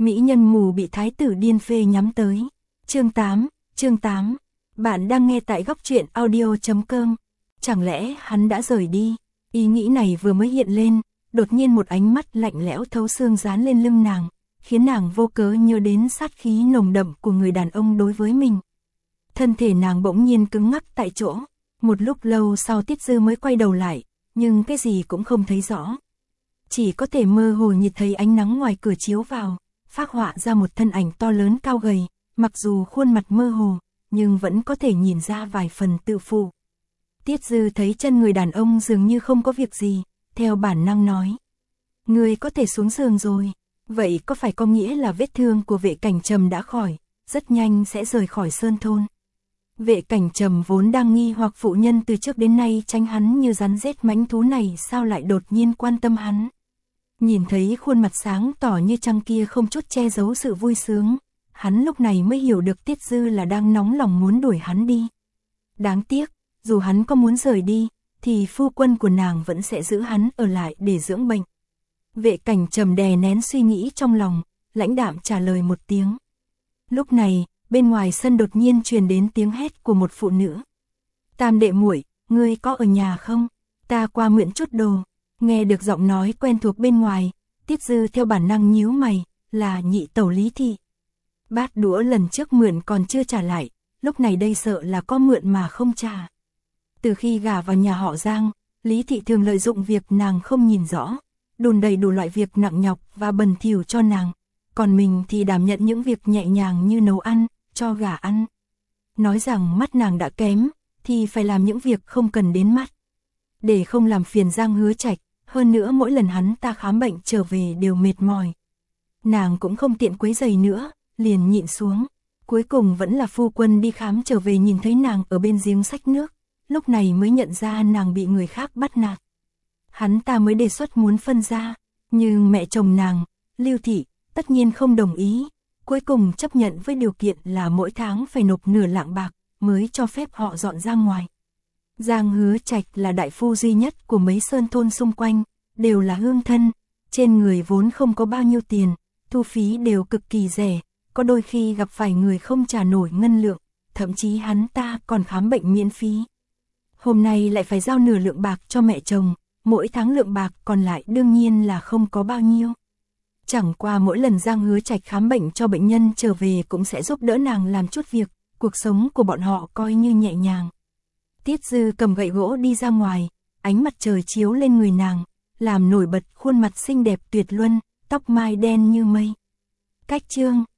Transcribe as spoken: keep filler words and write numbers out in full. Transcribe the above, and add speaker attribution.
Speaker 1: Mỹ nhân mù bị thái tử điên phê nhắm tới. Chương tám, chương tám. Bạn đang nghe tại góc truyện audio chấm com. Chẳng lẽ hắn đã rời đi? Ý nghĩ này vừa mới hiện lên, đột nhiên một ánh mắt lạnh lẽo thấu xương dán lên lưng nàng, khiến nàng vô cớ nhớ đến sát khí nồng đậm của người đàn ông đối với mình. Thân thể nàng bỗng nhiên cứng ngắc tại chỗ, một lúc lâu sau Tiết Dư mới quay đầu lại, nhưng cái gì cũng không thấy rõ. Chỉ có thể mơ hồ nhìn thấy ánh nắng ngoài cửa chiếu vào, phác họa ra một thân ảnh to lớn cao gầy, mặc dù khuôn mặt mơ hồ, nhưng vẫn có thể nhìn ra vài phần tự phụ. Tiết Dư thấy chân người đàn ông dường như không có việc gì, theo bản năng nói. Người có thể xuống giường rồi, vậy có phải có nghĩa là vết thương của Vệ Cảnh Trầm đã khỏi, rất nhanh sẽ rời khỏi Sơn Thôn. Vệ Cảnh Trầm vốn đang nghi hoặc phụ nhân từ trước đến nay tránh hắn như rắn rết mãnh thú này sao lại đột nhiên quan tâm hắn. Nhìn thấy khuôn mặt sáng tỏ như trăng kia không chút che giấu sự vui sướng, hắn lúc này mới hiểu được Tiết Dư là đang nóng lòng muốn đuổi hắn đi. Đáng tiếc, dù hắn có muốn rời đi, thì phu quân của nàng vẫn sẽ giữ hắn ở lại để dưỡng bệnh. Vệ Cảnh Trầm đè nén suy nghĩ trong lòng, lãnh đạm trả lời một tiếng. Lúc này, bên ngoài sân đột nhiên truyền đến tiếng hét của một phụ nữ. Tam đệ muội, ngươi có ở nhà không? Ta qua mượn chút đồ. Nghe được giọng nói quen thuộc bên ngoài, Tiết Dư theo bản năng nhíu mày, là nhị tẩu Lý Thị. Bát đũa lần trước mượn còn chưa trả lại, lúc này đây sợ là có mượn mà không trả. Từ khi gả vào nhà họ Giang, Lý Thị thường lợi dụng việc nàng không nhìn rõ, đùn đầy đủ loại việc nặng nhọc và bần thỉu cho nàng, còn mình thì đảm nhận những việc nhẹ nhàng như nấu ăn, cho gà ăn. Nói rằng mắt nàng đã kém, thì phải làm những việc không cần đến mắt. Để không làm phiền Giang Hứa Trạch, hơn nữa mỗi lần hắn ta khám bệnh trở về đều mệt mỏi. Nàng cũng không tiện quấy rầy nữa, liền nhịn xuống. Cuối cùng vẫn là phu quân đi khám trở về nhìn thấy nàng ở bên giếng xách nước, lúc này mới nhận ra nàng bị người khác bắt nạt. Hắn ta mới đề xuất muốn phân ra, nhưng mẹ chồng nàng, Lưu Thị, tất nhiên không đồng ý, cuối cùng chấp nhận với điều kiện là mỗi tháng phải nộp nửa lạng bạc, mới cho phép họ dọn ra ngoài. Giang Hứa Trạch là đại phu duy nhất của mấy sơn thôn xung quanh, đều là hương thân, trên người vốn không có bao nhiêu tiền, thu phí đều cực kỳ rẻ, có đôi khi gặp phải người không trả nổi ngân lượng, thậm chí hắn ta còn khám bệnh miễn phí. Hôm nay lại phải giao nửa lượng bạc cho mẹ chồng, mỗi tháng lượng bạc còn lại đương nhiên là không có bao nhiêu. Chẳng qua mỗi lần Giang Hứa Trạch khám bệnh cho bệnh nhân trở về cũng sẽ giúp đỡ nàng làm chút việc, cuộc sống của bọn họ coi như nhẹ nhàng. Tiết Dư cầm gậy gỗ đi ra ngoài, ánh mặt trời chiếu lên người nàng, làm nổi bật khuôn mặt xinh đẹp tuyệt luân, tóc mai đen như mây. Cách chương